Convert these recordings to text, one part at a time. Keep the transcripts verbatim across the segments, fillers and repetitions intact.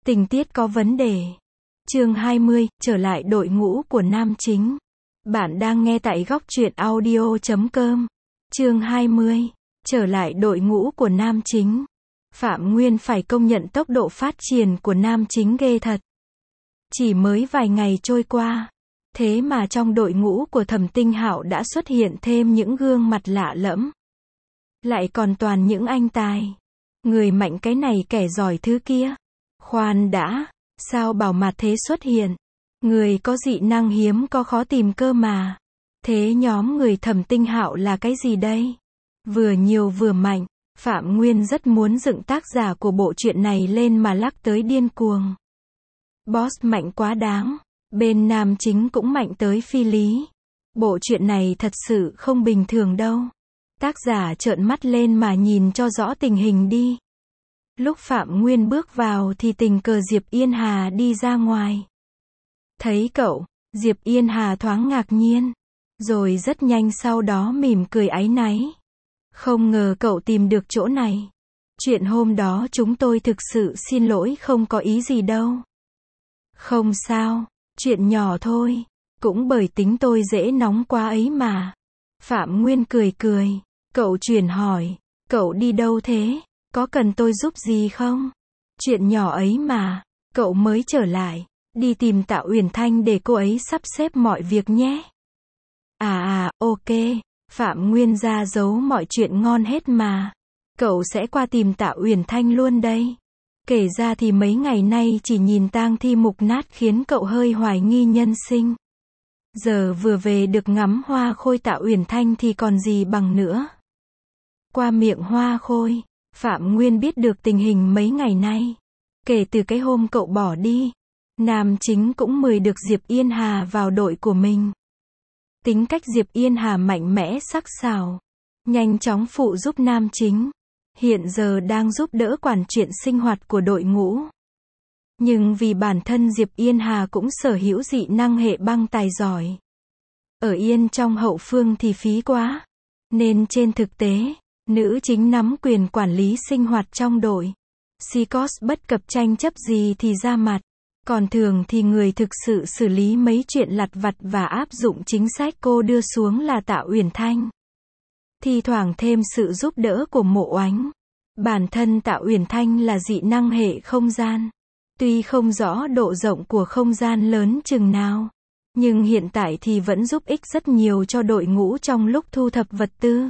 Tình tiết có vấn đề. Chương hai mươi, trở lại đội ngũ của nam chính. Bạn đang nghe tại góc truyện audio chấm com. Chương hai mươi, trở lại đội ngũ của nam chính. Phạm Nguyên phải công nhận tốc độ phát triển của nam chính ghê thật. Chỉ mới vài ngày trôi qua, thế mà trong đội ngũ của Thẩm Tinh Hạo đã xuất hiện thêm những gương mặt lạ lẫm. Lại còn toàn những anh tài. Người mạnh cái này kẻ giỏi thứ kia. Khoan đã, sao bảo mặt thế xuất hiện? Người có dị năng hiếm có khó tìm cơ mà. Thế nhóm người Thẩm Tinh Hạo là cái gì đây? Vừa nhiều vừa mạnh, Phạm Nguyên rất muốn dựng tác giả của bộ truyện này lên mà lắc tới điên cuồng. Boss mạnh quá đáng, bên nam chính cũng mạnh tới phi lý. Bộ truyện này thật sự không bình thường đâu. Tác giả trợn mắt lên mà nhìn cho rõ tình hình đi. Lúc Phạm Nguyên bước vào thì tình cờ Diệp Yên Hà đi ra ngoài. Thấy cậu, Diệp Yên Hà thoáng ngạc nhiên, rồi rất nhanh sau đó mỉm cười áy náy. Không ngờ cậu tìm được chỗ này. Chuyện hôm đó chúng tôi thực sự xin lỗi, không có ý gì đâu. Không sao, chuyện nhỏ thôi, cũng bởi tính tôi dễ nóng quá ấy mà. Phạm Nguyên cười cười, cậu chuyển hỏi, cậu đi đâu thế? Có cần tôi giúp gì không? Chuyện nhỏ ấy mà, cậu mới trở lại, đi tìm Tạ Uyển Thanh để cô ấy sắp xếp mọi việc nhé. À à, ok, Phạm Nguyên ra giấu mọi chuyện ngon hết mà. Cậu sẽ qua tìm Tạ Uyển Thanh luôn đây. Kể ra thì mấy ngày nay chỉ nhìn tang thi mục nát khiến cậu hơi hoài nghi nhân sinh. Giờ vừa về được ngắm hoa khôi Tạ Uyển Thanh thì còn gì bằng nữa. Qua miệng hoa khôi, Phạm Nguyên biết được tình hình mấy ngày nay. Kể từ cái hôm cậu bỏ đi, nam chính cũng mời được Diệp Yên Hà vào đội của mình. Tính cách Diệp Yên Hà mạnh mẽ sắc sảo, nhanh chóng phụ giúp nam chính. Hiện giờ đang giúp đỡ quản chuyện sinh hoạt của đội ngũ. Nhưng vì bản thân Diệp Yên Hà cũng sở hữu dị năng hệ băng tài giỏi. Ở yên trong hậu phương thì phí quá. Nên trên thực tế, nữ chính nắm quyền quản lý sinh hoạt trong đội. Seacos bất cập tranh chấp gì thì ra mặt. Còn thường thì người thực sự xử lý mấy chuyện lặt vặt và áp dụng chính sách cô đưa xuống là Tạ Uyển Thanh. Thi thoảng thêm sự giúp đỡ của Mộ Oánh. Bản thân Tạ Uyển Thanh là dị năng hệ không gian. Tuy không rõ độ rộng của không gian lớn chừng nào, nhưng hiện tại thì vẫn giúp ích rất nhiều cho đội ngũ trong lúc thu thập vật tư.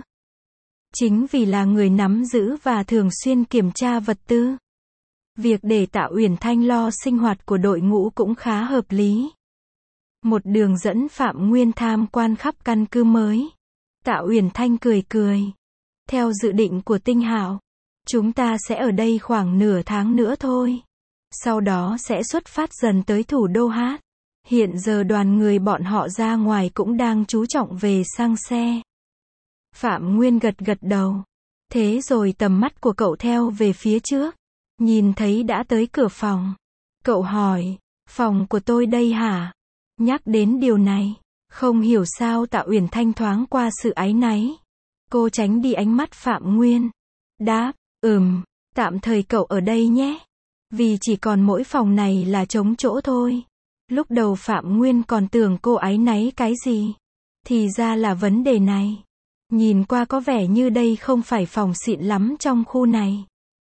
Chính vì là người nắm giữ và thường xuyên kiểm tra vật tư. Việc để Tạ Uyển Thanh lo sinh hoạt của đội ngũ cũng khá hợp lý. Một đường dẫn Phạm Nguyên tham quan khắp căn cứ mới. Tạ Uyển Thanh cười cười. Theo dự định của Tinh Hạo, chúng ta sẽ ở đây khoảng nửa tháng nữa thôi. Sau đó sẽ xuất phát dần tới thủ đô Hát. Hiện giờ đoàn người bọn họ ra ngoài cũng đang chú trọng về sang xe. Phạm Nguyên gật gật đầu. Thế rồi tầm mắt của cậu theo về phía trước. Nhìn thấy đã tới cửa phòng. Cậu hỏi, phòng của tôi đây hả? Nhắc đến điều này, không hiểu sao Tạ Uyển Thanh thoáng qua sự áy náy. Cô tránh đi ánh mắt Phạm Nguyên. Đáp, ừm, tạm thời cậu ở đây nhé. Vì chỉ còn mỗi phòng này là trống chỗ thôi. Lúc đầu Phạm Nguyên còn tưởng cô áy náy cái gì. Thì ra là vấn đề này. Nhìn qua có vẻ như đây không phải phòng xịn lắm trong khu này.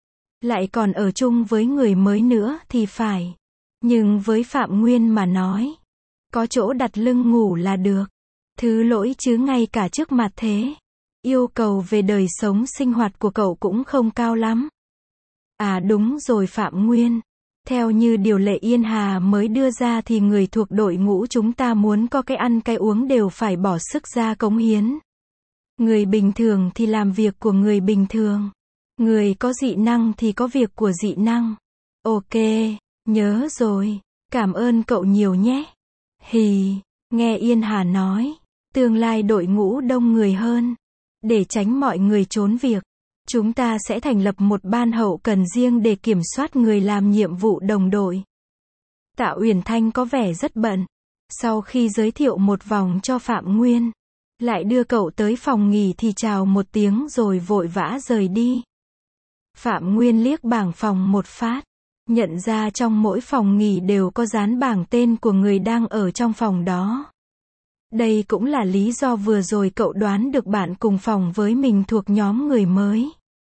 Lại còn ở chung với người mới nữa thì phải. Nhưng với Phạm Nguyên mà nói, có chỗ đặt lưng ngủ là được. Thứ lỗi chứ ngay cả trước mặt thế. Yêu cầu về đời sống sinh hoạt của cậu cũng không cao lắm. À đúng rồi Phạm Nguyên. Theo như điều lệ Yên Hà mới đưa ra thì người thuộc đội ngũ chúng ta muốn có cái ăn cái uống đều phải bỏ sức ra cống hiến. Người bình thường thì làm việc của người bình thường. Người có dị năng thì có việc của dị năng. Ok, nhớ rồi. Cảm ơn cậu nhiều nhé. Hì, nghe Yên Hà nói, tương lai đội ngũ đông người hơn. Để tránh mọi người trốn việc, chúng ta sẽ thành lập một ban hậu cần riêng để kiểm soát người làm nhiệm vụ đồng đội. Tạ Uyển Thanh có vẻ rất bận. Sau khi giới thiệu một vòng cho Phạm Nguyên, lại đưa cậu tới phòng nghỉ thì chào một tiếng rồi vội vã rời đi. Phạm Nguyên liếc bảng phòng một phát. Nhận ra trong mỗi phòng nghỉ đều có dán bảng tên của người đang ở trong phòng đó. Đây cũng là lý do vừa rồi cậu đoán được bạn cùng phòng với mình thuộc nhóm người mới.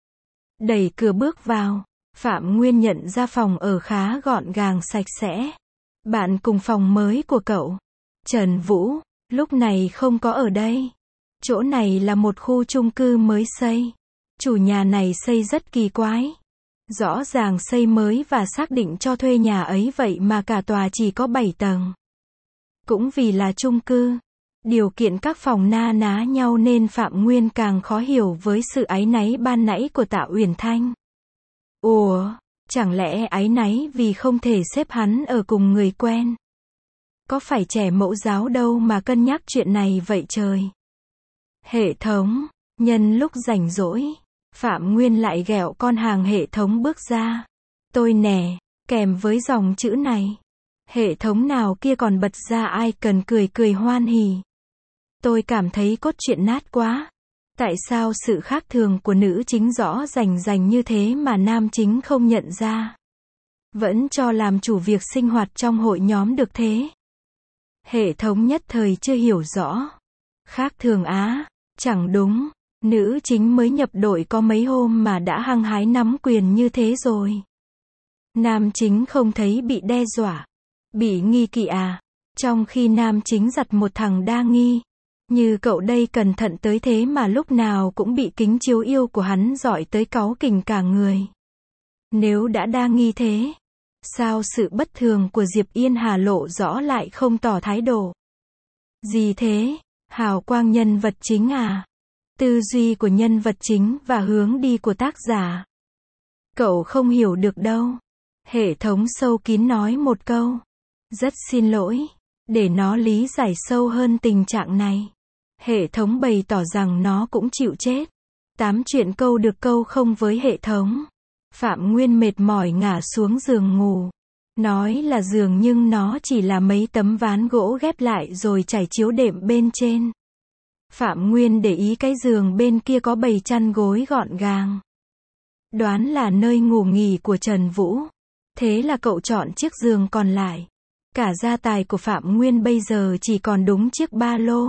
Đẩy cửa bước vào, Phạm Nguyên nhận ra phòng ở khá gọn gàng sạch sẽ. Bạn cùng phòng mới của cậu, Trần Vũ, lúc này không có ở đây. Chỗ này là một khu chung cư mới xây. Chủ nhà này xây rất kỳ quái. Rõ ràng xây mới và xác định cho thuê nhà ấy vậy mà cả tòa chỉ có bảy tầng. Cũng vì là chung cư, điều kiện các phòng na ná nhau nên Phạm Nguyên càng khó hiểu với sự áy náy ban nãy của Tạ Uyển Thanh. Ủa, chẳng lẽ áy náy vì không thể xếp hắn ở cùng người quen? Có phải trẻ mẫu giáo đâu mà cân nhắc chuyện này vậy trời? Hệ thống, nhân lúc rảnh rỗi, Phạm Nguyên lại ghẹo con hàng hệ thống bước ra. Tôi nè, kèm với dòng chữ này. Hệ thống nào kia còn bật ra ai cần cười cười hoan hỉ. Tôi cảm thấy cốt truyện nát quá. Tại sao sự khác thường của nữ chính rõ rành rành như thế mà nam chính không nhận ra? Vẫn cho làm chủ việc sinh hoạt trong hội nhóm được thế. Hệ thống nhất thời chưa hiểu rõ. Khác thường á, chẳng đúng. Nữ chính mới nhập đội có mấy hôm mà đã hăng hái nắm quyền như thế rồi. Nam chính không thấy bị đe dọa, bị nghi kỵ à? Trong khi nam chính giặt một thằng đa nghi. Như cậu đây cẩn thận tới thế mà lúc nào cũng bị kính chiếu yêu của hắn dọi tới cáu kỉnh cả người. Nếu đã đa nghi thế, sao sự bất thường của Diệp Yên Hà lộ rõ lại không tỏ thái độ? Gì thế? Hào quang nhân vật chính à? Tư duy của nhân vật chính và hướng đi của tác giả. Cậu không hiểu được đâu. Hệ thống sâu kín nói một câu. Rất xin lỗi. Để nó lý giải sâu hơn tình trạng này. Hệ thống bày tỏ rằng nó cũng chịu chết. Tám chuyện câu được câu không với hệ thống. Phạm Nguyên mệt mỏi ngả xuống giường ngủ. Nói là giường nhưng nó chỉ là mấy tấm ván gỗ ghép lại rồi trải chiếu đệm bên trên. Phạm Nguyên để ý cái giường bên kia có bầy chăn gối gọn gàng. Đoán là nơi ngủ nghỉ của Trần Vũ. Thế là cậu chọn chiếc giường còn lại. Cả gia tài của Phạm Nguyên bây giờ chỉ còn đúng chiếc ba lô.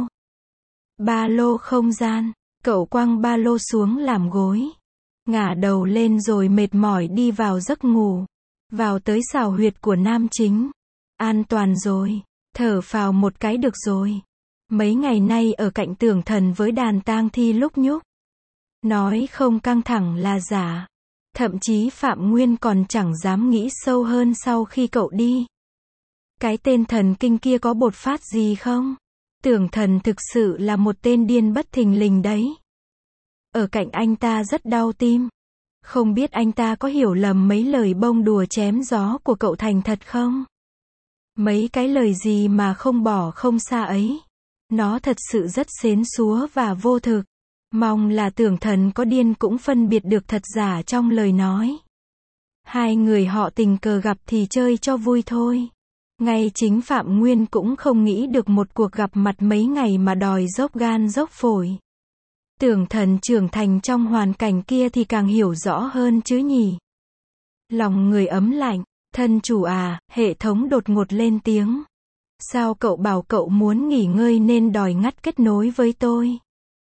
Ba lô không gian, cậu quăng ba lô xuống làm gối. Ngả đầu lên rồi mệt mỏi đi vào giấc ngủ. Vào tới xào huyệt của nam chính. An toàn rồi, thở phào một cái được rồi. Mấy ngày nay ở cạnh Tưởng Thần với đàn tang thi lúc nhúc. Nói không căng thẳng là giả. Thậm chí Phạm Nguyên còn chẳng dám nghĩ sâu hơn sau khi cậu đi. Cái tên thần kinh kia có bột phát gì không? Tưởng Thần thực sự là một tên điên bất thình lình đấy. Ở cạnh anh ta rất đau tim. Không biết anh ta có hiểu lầm mấy lời bông đùa chém gió của cậu thành thật không? Mấy cái lời gì mà không bỏ không xa ấy. Nó thật sự rất xến xúa và vô thực. Mong là Tưởng Thần có điên cũng phân biệt được thật giả trong lời nói. Hai người họ tình cờ gặp thì chơi cho vui thôi. Ngay chính Phạm Nguyên cũng không nghĩ được một cuộc gặp mặt mấy ngày mà đòi dốc gan dốc phổi. Tưởng Thần trưởng thành trong hoàn cảnh kia thì càng hiểu rõ hơn chứ nhỉ. Lòng người ấm lạnh, thân chủ à, hệ thống đột ngột lên tiếng. Sao cậu bảo cậu muốn nghỉ ngơi nên đòi ngắt kết nối với tôi?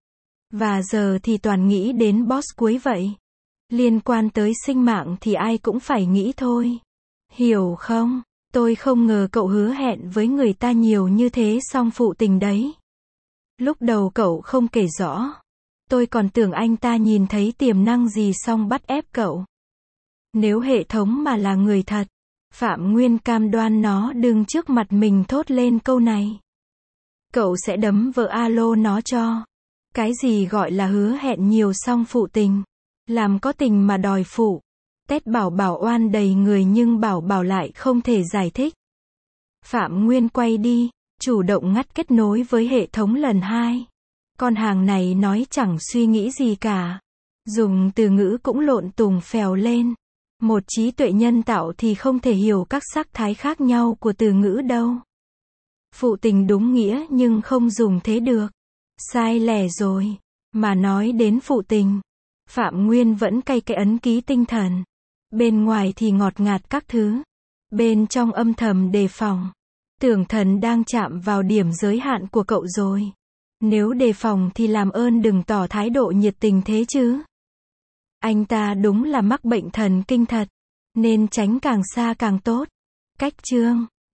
Và giờ thì toàn nghĩ đến boss cuối vậy. Liên quan tới sinh mạng thì ai cũng phải nghĩ thôi. Hiểu không? Tôi không ngờ cậu hứa hẹn với người ta nhiều như thế song phụ tình đấy. Lúc đầu cậu không kể rõ. Tôi còn tưởng anh ta nhìn thấy tiềm năng gì xong bắt ép cậu. Nếu hệ thống mà là người thật, Phạm Nguyên cam đoan nó đứng trước mặt mình thốt lên câu này. Cậu sẽ đấm vợ alo nó cho. Cái gì gọi là hứa hẹn nhiều song phụ tình? Làm có tình mà đòi phụ. Tét bảo bảo oan đầy người nhưng bảo bảo lại không thể giải thích. Phạm Nguyên quay đi, chủ động ngắt kết nối với hệ thống lần hai. Con hàng này nói chẳng suy nghĩ gì cả. Dùng từ ngữ cũng lộn tùng phèo lên. Một trí tuệ nhân tạo thì không thể hiểu các sắc thái khác nhau của từ ngữ đâu. Phụ tình đúng nghĩa nhưng không dùng thế được. Sai lẻ rồi. Mà nói đến phụ tình, Phạm Nguyên vẫn cay cái ấn ký tinh thần. Bên ngoài thì ngọt ngạt các thứ. Bên trong âm thầm đề phòng. Tưởng thần đang chạm vào điểm giới hạn của cậu rồi. Nếu đề phòng thì làm ơn đừng tỏ thái độ nhiệt tình thế chứ. Anh ta đúng là mắc bệnh thần kinh thật. Nên tránh càng xa càng tốt. Cách chương